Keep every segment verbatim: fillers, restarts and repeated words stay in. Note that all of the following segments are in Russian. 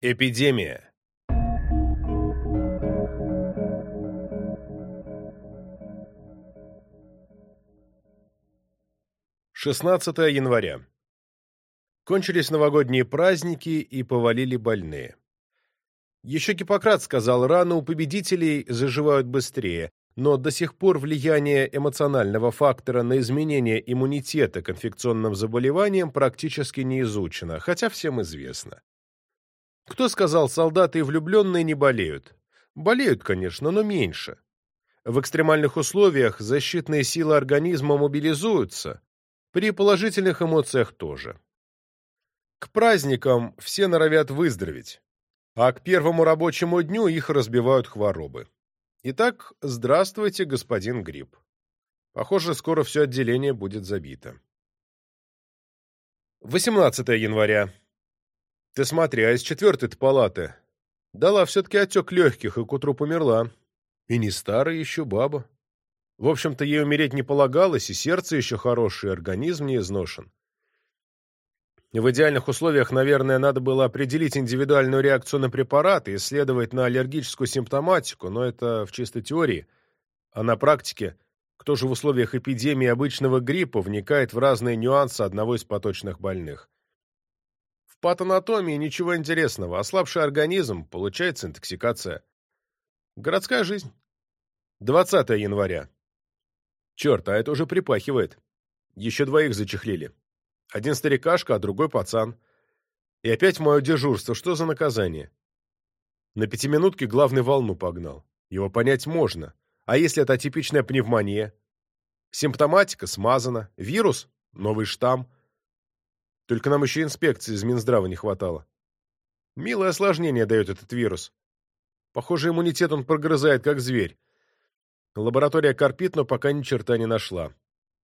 Эпидемия. шестнадцатое января. Кончились новогодние праздники и повалили больные. Еще Гиппократ сказал, раны у победителей заживают быстрее, но до сих пор влияние эмоционального фактора на изменение иммунитета к инфекционным заболеваниям практически не изучено, хотя всем известно. Кто сказал, солдаты и влюбленные не болеют? Болеют, конечно, но меньше. В экстремальных условиях защитные силы организма мобилизуются, при положительных эмоциях тоже. К праздникам все норовят выздороветь, а к первому рабочему дню их разбивают хворобы. Итак, здравствуйте, господин Грипп. Похоже, скоро все отделение будет забито. восемнадцатое января. Ты смотри, а из четвертой-то палаты дала все-таки отек легких и к утру померла. И не старая еще баба. В общем-то, ей умереть не полагалось, и сердце еще хорошее, и организм не изношен. В идеальных условиях, наверное, надо было определить индивидуальную реакцию на препараты, исследовать на аллергическую симптоматику, но это в чистой теории. А на практике, кто же в условиях эпидемии обычного гриппа вникает в разные нюансы одного из поточных больных? В патанатомии ничего интересного. Ослабший организм, получается интоксикация. Городская жизнь. двадцатое января. Черт, а это уже припахивает. Еще двоих зачехлили. Один старикашка, а другой пацан. И опять в мое дежурство. Что за наказание? На пятиминутке главный волну погнал. Его понять можно. А если это атипичная пневмония? Симптоматика смазана. Вирус? Новый штамм. Только нам еще инспекции из Минздрава не хватало. Милое осложнение дает этот вирус. Похоже, иммунитет он прогрызает, как зверь. Лаборатория корпит, но пока ни черта не нашла.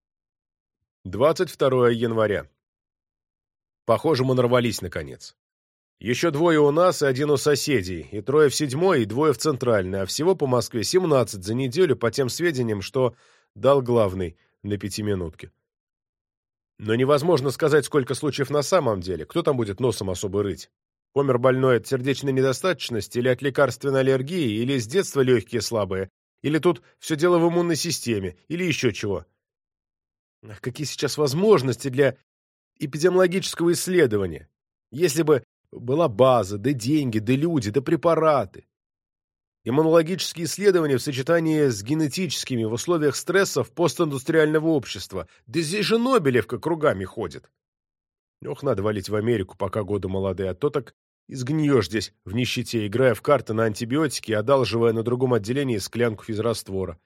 двадцать второе января. Похоже, мы нарвались, наконец. Еще двое у нас и один у соседей, и трое в седьмой, и двое в центральной, а всего по Москве семнадцать за неделю, по тем сведениям, что дал главный на пятиминутке. Но невозможно сказать, сколько случаев на самом деле. Кто там будет носом особо рыть? Помер больной от сердечной недостаточности, или от лекарственной аллергии, или с детства легкие слабые, или тут все дело в иммунной системе, или еще чего. Ах, какие сейчас возможности для эпидемиологического исследования. Если бы была база, да деньги, да люди, да препараты. Иммунологические исследования в сочетании с генетическими в условиях стрессов постиндустриального общества. Да здесь же Нобелевка кругами ходит. Ох, надо валить в Америку, пока годы молодые, а то так изгниешь здесь в нищете, играя в карты на антибиотики и одалживая на другом отделении склянку физраствора.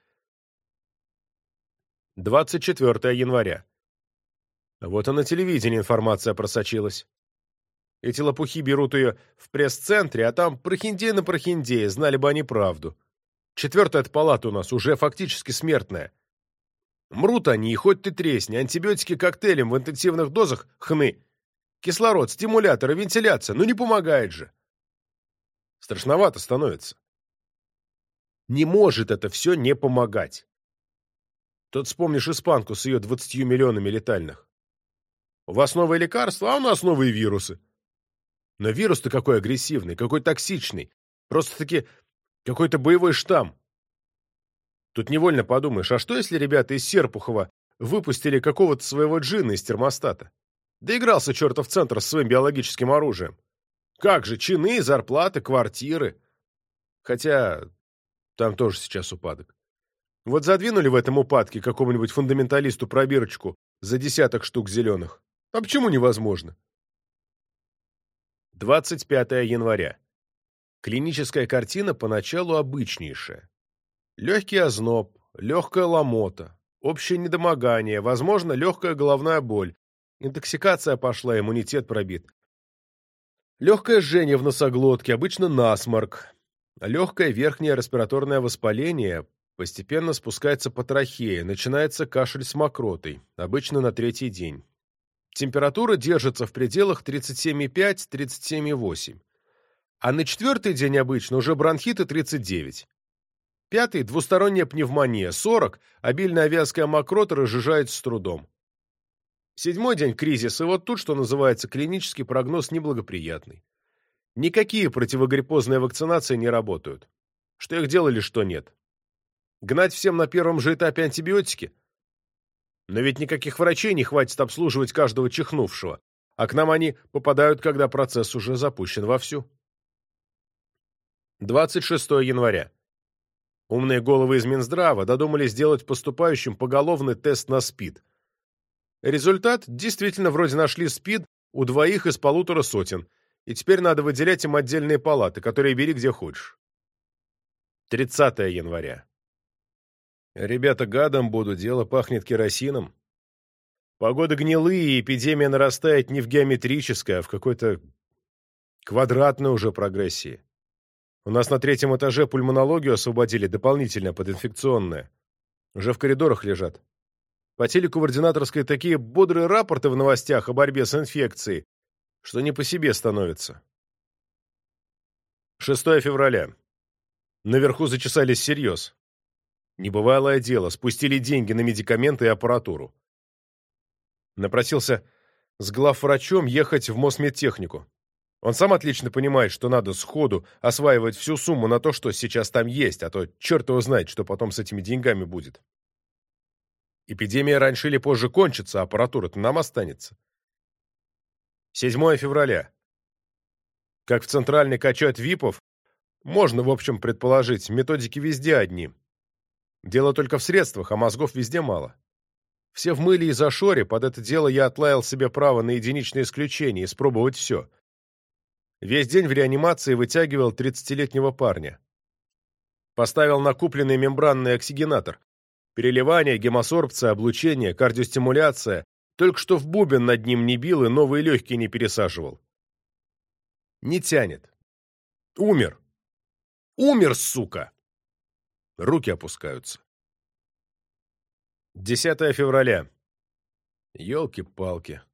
двадцать четвёртое января. Вот и на телевидении информация просочилась. Эти лопухи берут ее в пресс-центре, а там прохиндей на прохиндее, знали бы они правду. Четвертая палата у нас уже фактически смертная. Мрут они, и хоть ты тресни, антибиотики коктейлем в интенсивных дозах — хны. Кислород, стимуляторы, вентиляция, ну не помогает же. Страшновато становится. Не может это все не помогать. Тут вспомнишь испанку с ее двадцатью миллионами летальных. У вас новые лекарства, а у нас новые вирусы. Но вирус-то какой агрессивный, какой токсичный. Просто-таки какой-то боевой штамм. Тут невольно подумаешь, а что если ребята из Серпухова выпустили какого-то своего джинна из термостата? Доигрался чертов центр с своим биологическим оружием. Как же, чины, зарплаты, квартиры. Хотя там тоже сейчас упадок. Вот задвинули в этом упадке какому-нибудь фундаменталисту пробирочку за десяток штук зеленых. А почему невозможно? двадцать пятое января. Клиническая картина поначалу обычнейшая. Легкий озноб, легкая ломота, общее недомогание, возможно, легкая головная боль. Интоксикация пошла, иммунитет пробит. Легкое жжение в носоглотке, обычно насморк. Легкое верхнее респираторное воспаление постепенно спускается по трахее, начинается кашель с мокротой, обычно на третий день. Температура держится в пределах тридцать семь и пять — тридцать семь и восемь. А на четвертый день обычно уже бронхиты тридцать девять. Пятый — двусторонняя пневмония, сорок, обильная вязкая мокрота разжижается с трудом. Седьмой день — кризис, и вот тут, что называется, клинический прогноз неблагоприятный. Никакие противогриппозные вакцинации не работают. Что их делали, что нет. Гнать всем на первом же этапе антибиотики? Но ведь никаких врачей не хватит обслуживать каждого чихнувшего, а к нам они попадают, когда процесс уже запущен вовсю. двадцать шестого января. Умные головы из Минздрава додумались сделать поступающим поголовный тест на СПИД. Результат: действительно вроде нашли СПИД у двоих из полутора сотен, и теперь надо выделять им отдельные палаты, которые бери где хочешь. тридцатого января. Ребята, гадом буду, дело пахнет керосином. Погода гнилые, и эпидемия нарастает не в геометрической, а в какой-то квадратной уже прогрессии. У нас на третьем этаже пульмонологию освободили дополнительно под инфекционное. Уже в коридорах лежат. По телеку в ординаторской такие бодрые рапорты в новостях о борьбе с инфекцией, что не по себе становится. шестого февраля. Наверху зачесались всерьез. Небывалое дело, спустили деньги на медикаменты и аппаратуру. Напросился с главврачом ехать в Мосмедтехнику. Он сам отлично понимает, что надо сходу осваивать всю сумму на то, что сейчас там есть, а то черт его знает, что потом с этими деньгами будет. Эпидемия раньше или позже кончится, а аппаратура-то нам останется. седьмого февраля. Как в центральной качают випов, можно, в общем, предположить, методики везде одни. Дело только в средствах, а мозгов везде мало. Все в мыле и зашоре, под это дело я отлаял себе право на единичное исключение, испробовать все. Весь день в реанимации вытягивал тридцатилетнего парня. Поставил на купленный мембранный оксигенатор. Переливание, гемосорбция, облучение, кардиостимуляция. Только что в бубен над ним не бил и новые легкие не пересаживал. Не тянет. Умер. Умер, сука! Руки опускаются. десятого февраля. Ёлки-палки.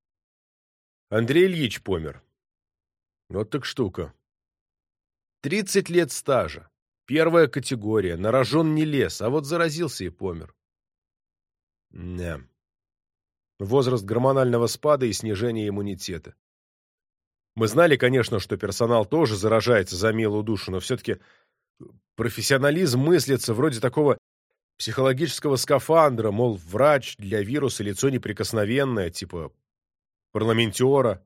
Андрей Ильич помер. Вот так штука. Тридцать лет стажа. Первая категория. На рожон не лез, а вот заразился и помер. Не. Возраст гормонального спада и снижения иммунитета. Мы знали, конечно, что персонал тоже заражается за милую душу, но все-таки профессионализм мыслится вроде такого психологического скафандра, мол, врач для вируса лицо неприкосновенное, типа парламентера.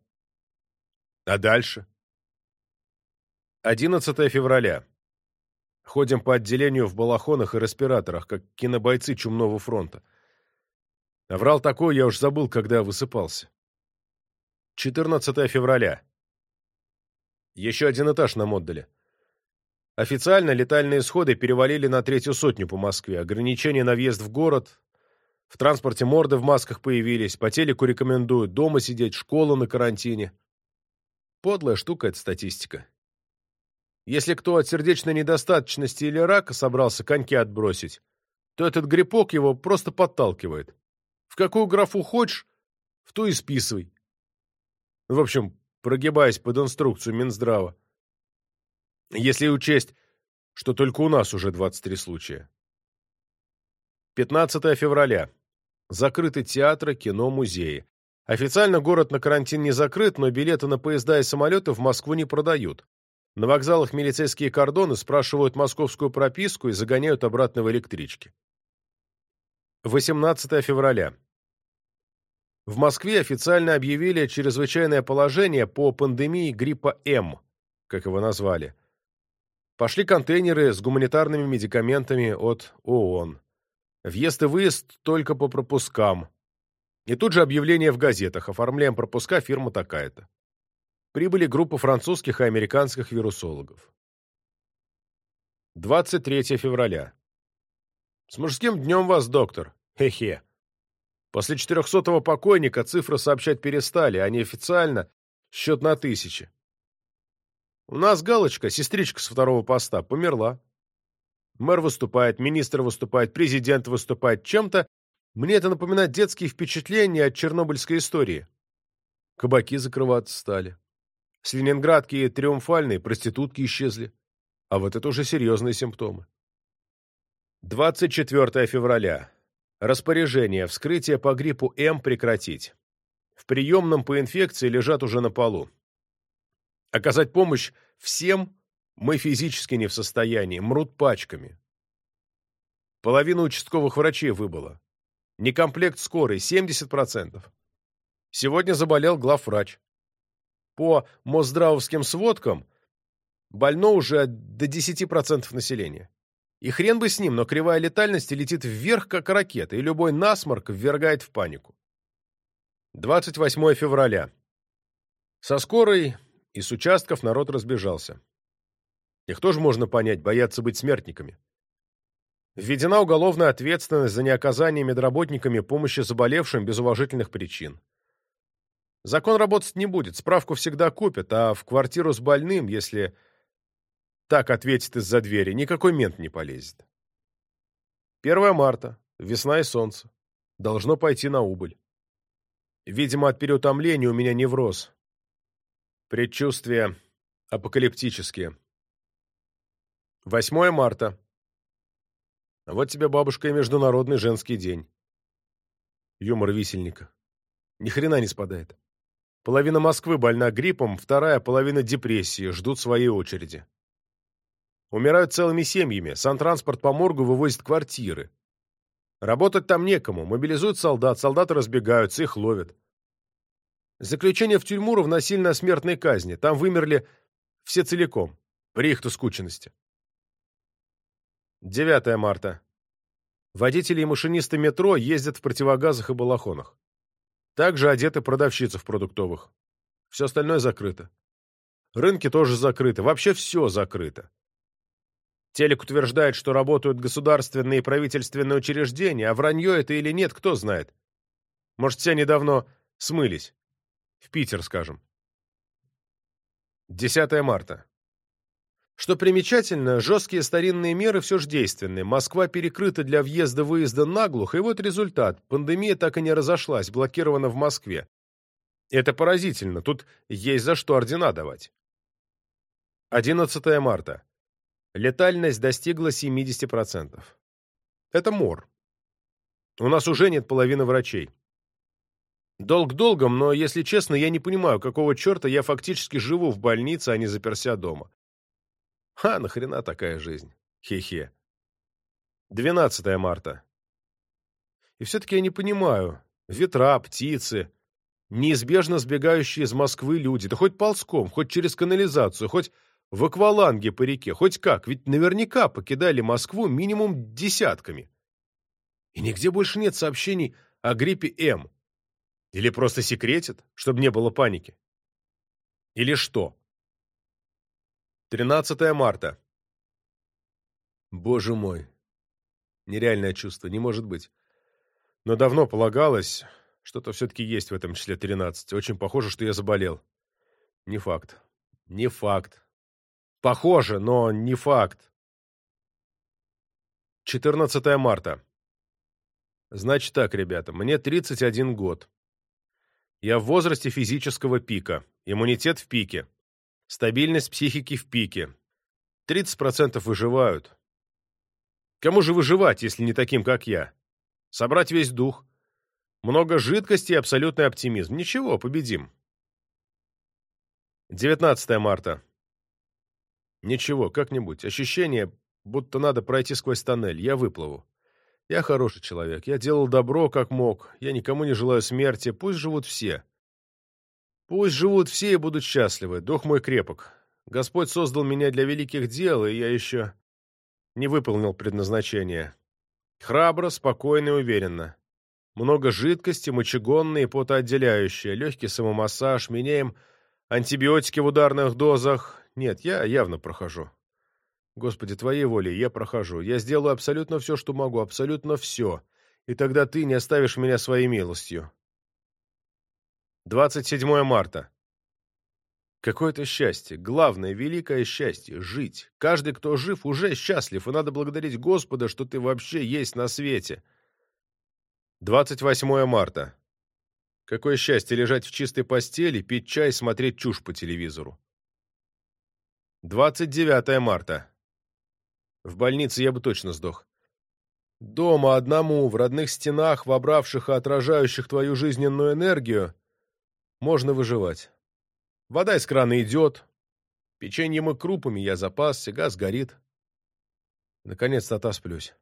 А дальше? одиннадцатого февраля. Ходим по отделению в балахонах и респираторах, как кинобойцы Чумного фронта. Наврал такой, я уж забыл, когда высыпался. четырнадцатого февраля. Еще один этаж нам отдали. Официально летальные исходы перевалили на третью сотню по Москве. Ограничения на въезд в город. В транспорте морды в масках появились. По телеку рекомендуют дома сидеть, школа на карантине. Подлая штука эта статистика. Если кто от сердечной недостаточности или рака собрался коньки отбросить, то этот грибок его просто подталкивает. В какую графу хочешь, в ту и списывай. В общем, прогибаясь под инструкцию Минздрава. Если учесть, что только у нас уже двадцать три случая. пятнадцатого февраля. Закрыты театры, кино, музеи. Официально город на карантин не закрыт, но билеты на поезда и самолеты в Москву не продают. На вокзалах милицейские кордоны спрашивают московскую прописку и загоняют обратно в электрички. восемнадцатого февраля. В Москве официально объявили чрезвычайное положение по пандемии гриппа М, как его назвали. Пошли контейнеры с гуманитарными медикаментами от ООН. Въезд и выезд только по пропускам. И тут же объявление в газетах: оформляем пропуска, фирма такая-то. Прибыли группа французских и американских вирусологов. двадцать третьего февраля. С мужским днем вас, доктор. Хе-хе. После четырехсотого покойника цифры сообщать перестали, а неофициально счет на тысячи. У нас галочка, сестричка с второго поста, померла. Мэр выступает, министр выступает, президент выступает. Чем-то мне это напоминает детские впечатления от чернобыльской истории. Кабаки закрываться стали. С Ленинградки и Триумфальной проститутки исчезли. А вот это уже серьезные симптомы. двадцать четвёртого февраля. Распоряжение: вскрытие по гриппу М прекратить. В приемном по инфекции лежат уже на полу. Оказать помощь всем мы физически не в состоянии, мрут пачками. Половина участковых врачей выбыла. Некомплект скорой – семьдесят процентов. Сегодня заболел главврач. По Мосздравовским сводкам больно уже до десяти процентов населения. И хрен бы с ним, но кривая летальности летит вверх, как ракета, и любой насморк ввергает в панику. двадцать восьмое февраля. Со скорой и с участков народ разбежался. Их тоже можно понять, боятся быть смертниками. Введена уголовная ответственность за неоказание медработниками помощи заболевшим без уважительных причин. Закон работать не будет, справку всегда купят, а в квартиру с больным, если так ответит из-за двери, никакой мент не полезет. первое марта, весна и солнце. Должно пойти на убыль. Видимо, от переутомления у меня невроз. Предчувствия апокалиптические. восьмое марта. Вот тебе, бабушка, и Международный женский день. Юмор висельника. Ни хрена не спадает. Половина Москвы больна гриппом, вторая половина депрессии, ждут своей очереди. Умирают целыми семьями, сантранспорт по моргу вывозит квартиры. Работать там некому, мобилизуют солдат, солдаты разбегаются, их ловят. Заключение в тюрьму равносильно смертной казни, там вымерли все целиком, при их-то скученности. девятое марта. Водители и машинисты метро ездят в противогазах и балахонах. Также одеты продавщицы в продуктовых. Все остальное закрыто. Рынки тоже закрыты, вообще все закрыто. Телек утверждает, что работают государственные и правительственные учреждения, а вранье это или нет, кто знает. Может, все недавно смылись. В Питер, скажем. десятое марта. Что примечательно, жесткие старинные меры все же действенны. Москва перекрыта для въезда-выезда наглухо, и вот результат. Пандемия так и не разошлась, блокирована в Москве. Это поразительно, тут есть за что ордена давать. одиннадцатое марта. Летальность достигла семидесяти процентов. Это мор. У нас уже нет половины врачей. Долг долгом, но, если честно, я не понимаю, какого черта я фактически живу в больнице, а не заперся дома. Ха, нахрена такая жизнь? Хе-хе. двенадцатое марта. И все-таки я не понимаю. Ветра, птицы, неизбежно сбегающие из Москвы люди, да хоть ползком, хоть через канализацию, хоть в акваланге по реке, хоть как, ведь наверняка покидали Москву минимум десятками. И нигде больше нет сообщений о гриппе М. Или просто секретят, чтобы не было паники. Или что? тринадцатое марта. Боже мой. Нереальное чувство, не может быть. Но давно полагалось, что-то все-таки есть в этом числе тринадцать. Очень похоже, что я заболел. Не факт. Не факт. Похоже, но не факт. четырнадцатое марта. Значит так, ребята, мне тридцать один год. Я в возрасте физического пика. Иммунитет в пике. Стабильность психики в пике. тридцать процентов выживают. Кому же выживать, если не таким, как я? Собрать весь дух. Много жидкости и абсолютный оптимизм. Ничего, победим. девятнадцатое марта. Ничего, как-нибудь. Ощущение, будто надо пройти сквозь тоннель. Я выплыву. Я хороший человек. Я делал добро, как мог. Я никому не желаю смерти. Пусть живут все. Пусть живут все и будут счастливы. Дух мой крепок. Господь создал меня для великих дел, и я еще не выполнил предназначение. Храбро, спокойно и уверенно. Много жидкости, мочегонные и потоотделяющие. Легкий самомассаж. Меняем антибиотики в ударных дозах. Нет, я явно прохожу. Господи, Твоей волей я прохожу. Я сделаю абсолютно все, что могу. Абсолютно все. И тогда Ты не оставишь меня своей милостью. двадцать седьмое марта. Какое-то счастье, главное, великое счастье — жить. Каждый, кто жив, уже счастлив, и надо благодарить Господа, что ты вообще есть на свете. двадцать восьмое марта. Какое счастье лежать в чистой постели, пить чай, смотреть чушь по телевизору. двадцать девятое марта. В больнице я бы точно сдох. Дома одному, в родных стенах, вобравших и отражающих твою жизненную энергию, можно выживать. Вода из крана идет, Печеньем и крупами я запасся, газ горит. Наконец-то отосплюсь.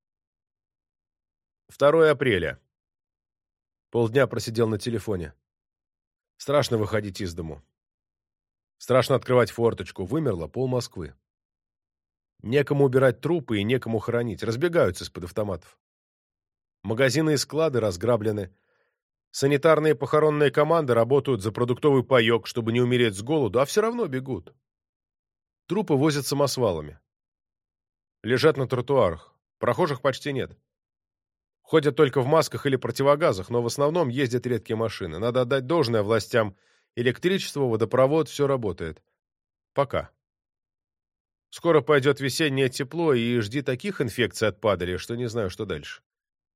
второе апреля. Полдня просидел на телефоне. Страшно выходить из дому. Страшно открывать форточку. Вымерло пол Москвы. Некому убирать трупы и некому хоронить. Разбегаются из-под автоматов. Магазины и склады разграблены. Санитарные похоронные команды работают за продуктовый паек, чтобы не умереть с голоду, а все равно бегут. Трупы возят самосвалами. Лежат на тротуарах. Прохожих почти нет. Ходят только в масках или противогазах, но в основном ездят редкие машины. Надо отдать должное властям. Электричество, водопровод, все работает. Пока. Скоро пойдет весеннее тепло, и жди таких инфекций от падали, что не знаю, что дальше.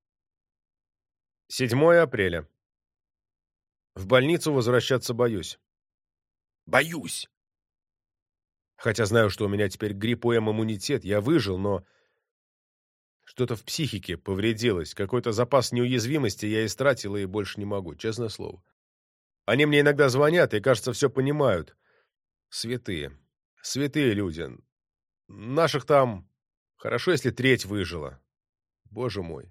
седьмое апреля. В больницу возвращаться боюсь. Боюсь! Хотя знаю, что у меня теперь гриппоем иммунитет, я выжил, но что-то в психике повредилось, какой-то запас неуязвимости я истратил и больше не могу, честное слово. Они мне иногда звонят и, кажется, все понимают. Святые. Святые люди. Наших там хорошо, если треть выжила. Боже мой.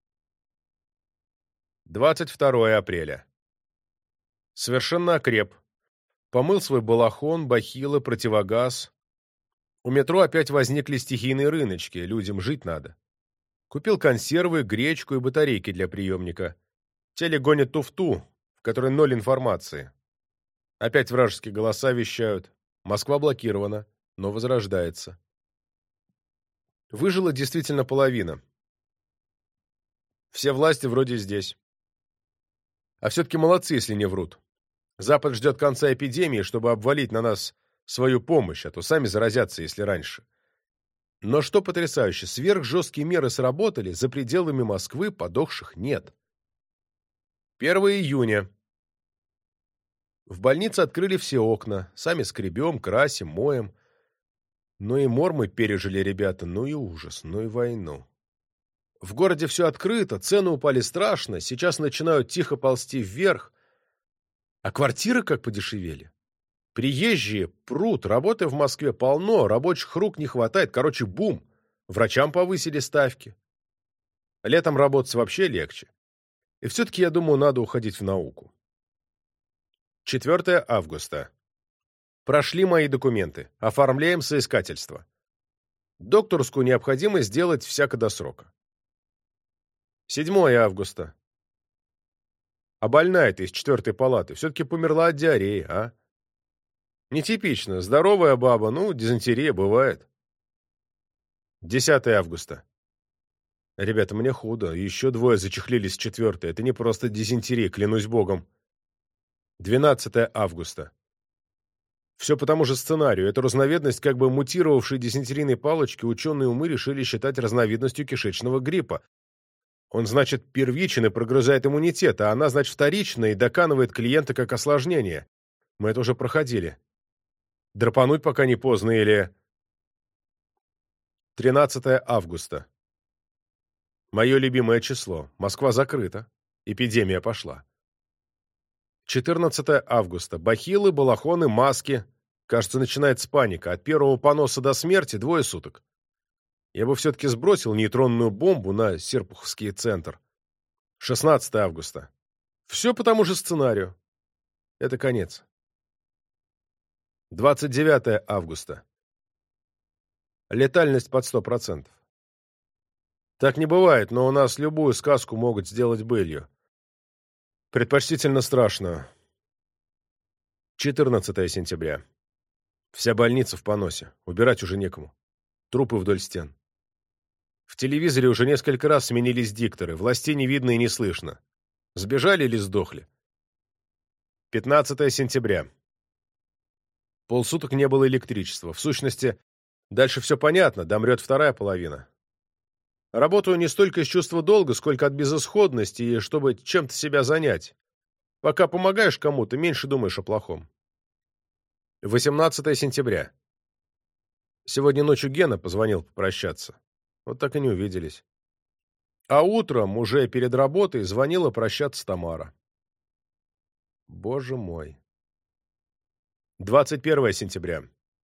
двадцать второе апреля. Совершенно окреп. Помыл свой балахон, бахилы, противогаз. У метро опять возникли стихийные рыночки, людям жить надо. Купил консервы, гречку и батарейки для приемника. Теле гонит туфту, в которой ноль информации. Опять вражеские голоса вещают. Москва блокирована, но возрождается. Выжила действительно половина. Все власти вроде здесь. А все-таки молодцы, если не врут. Запад ждет конца эпидемии, чтобы обвалить на нас свою помощь, а то сами заразятся, если раньше. Но что потрясающе, сверхжесткие меры сработали, за пределами Москвы подохших нет. первое июня. В больнице открыли все окна, сами скребем, красим, моем. Ну и мор мы пережили, ребята, ну и ужас, ну и войну. В городе все открыто, цены упали страшно, сейчас начинают тихо ползти вверх. А квартиры как подешевели. Приезжие прут, работы в Москве полно, рабочих рук не хватает, короче, бум. Врачам повысили ставки. Летом работать вообще легче. И все-таки, я думаю, надо уходить в науку. четвёртое августа. Прошли мои документы. Оформляем соискательство. Докторскую необходимо сделать всяко до срока. седьмое августа. А больная ты из четвертой палаты все-таки померла от диареи, а? Нетипично. Здоровая баба, ну, дизентерия бывает. десятое августа. Ребята, мне худо. Еще двое зачехлились с четвертой. Это не просто дизентерия, клянусь богом. двенадцатое августа. Все по тому же сценарию. Эту разновидность как бы мутировавшей дизентерийной палочки ученые умы решили считать разновидностью кишечного гриппа. Он, значит, первичен и прогрызает иммунитет, а она, значит, вторична и доканывает клиента как осложнение. Мы это уже проходили. Драпануть пока не поздно или... тринадцатое августа. Мое любимое число. Москва закрыта. Эпидемия пошла. четырнадцатое августа. Бахилы, балахоны, маски. Кажется, начинается паника. От первого поноса до смерти двое суток. Я бы все-таки сбросил нейтронную бомбу на Серпуховский центр. шестнадцатое августа. Все по тому же сценарию. Это конец. двадцать девятое августа. Летальность под сто процентов. Так не бывает, но у нас любую сказку могут сделать былью. Предпочтительно страшно. четырнадцатое сентября. Вся больница в поносе. Убирать уже некому. Трупы вдоль стен. В телевизоре уже несколько раз сменились дикторы. Властей не видно и не слышно. Сбежали или сдохли? пятнадцатое сентября. Полсуток не было электричества. В сущности, дальше все понятно, домрет вторая половина. Работаю не столько из чувства долга, сколько от безысходности и чтобы чем-то себя занять. Пока помогаешь кому-то, меньше думаешь о плохом. восемнадцатое сентября. Сегодня ночью Гена позвонил попрощаться. Вот так и не увиделись. А утром, уже перед работой, звонила прощаться Тамара. Боже мой. двадцать первое сентября.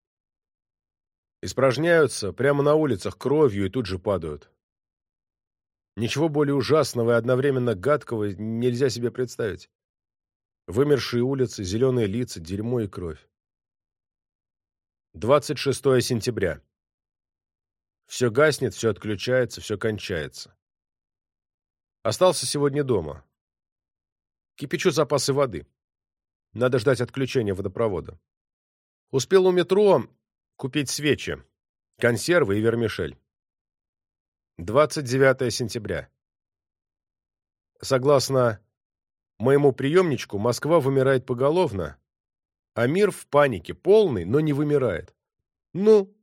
Испражняются прямо на улицах кровью и тут же падают. Ничего более ужасного и одновременно гадкого нельзя себе представить. Вымершие улицы, зеленые лица, дерьмо и кровь. двадцать шестое сентября. Все гаснет, все отключается, все кончается. Остался сегодня дома. Кипячу запасы воды. Надо ждать отключения водопровода. Успел у метро купить свечи, консервы и вермишель. двадцать девятое сентября. Согласно моему приемничку, Москва вымирает поголовно, а мир в панике, полный, но не вымирает. Ну?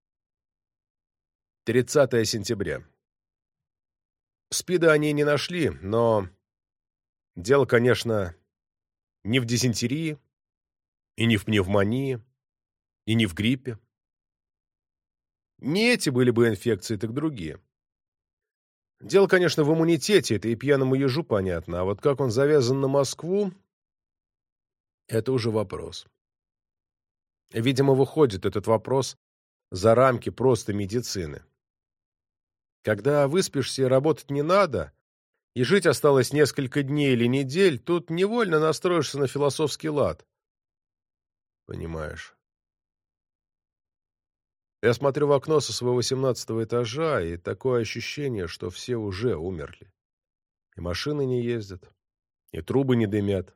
тридцатое сентября. СПИДа они не нашли, но дело, конечно, не в дизентерии, и не в пневмонии, и не в гриппе. Не эти были бы инфекции, так другие. Дело, конечно, в иммунитете, это и пьяному ежу понятно, а вот как он завязан на Москву, это уже вопрос. Видимо, выходит этот вопрос за рамки просто медицины. Когда выспишься и работать не надо, и жить осталось несколько дней или недель, тут невольно настроишься на философский лад. Понимаешь? Я смотрю в окно со своего семнадцатого этажа, и такое ощущение, что все уже умерли. И машины не ездят, и трубы не дымят.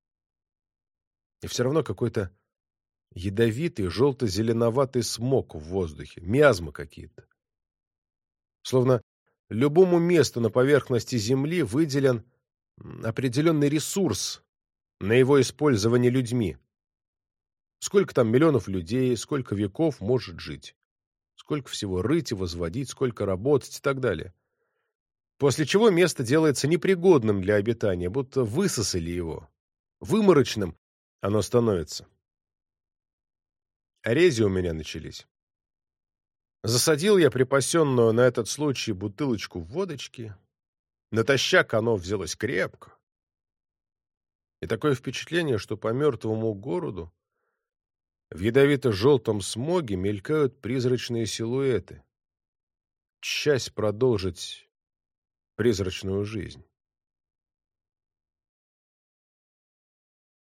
И все равно какой-то ядовитый желто-зеленоватый смог в воздухе, миазмы какие-то. Словно любому месту на поверхности Земли выделен определенный ресурс на его использование людьми. Сколько там миллионов людей, сколько веков может жить. Сколько всего рыть и возводить, сколько работать и так далее. После чего место делается непригодным для обитания, будто высосали его. Выморочным оно становится. Орези у меня начались. Засадил я припасенную на этот случай бутылочку водочки. Натощак оно взялось крепко. И такое впечатление, что по мертвому городу в ядовито-желтом смоге мелькают призрачные силуэты. Часть продолжить призрачную жизнь.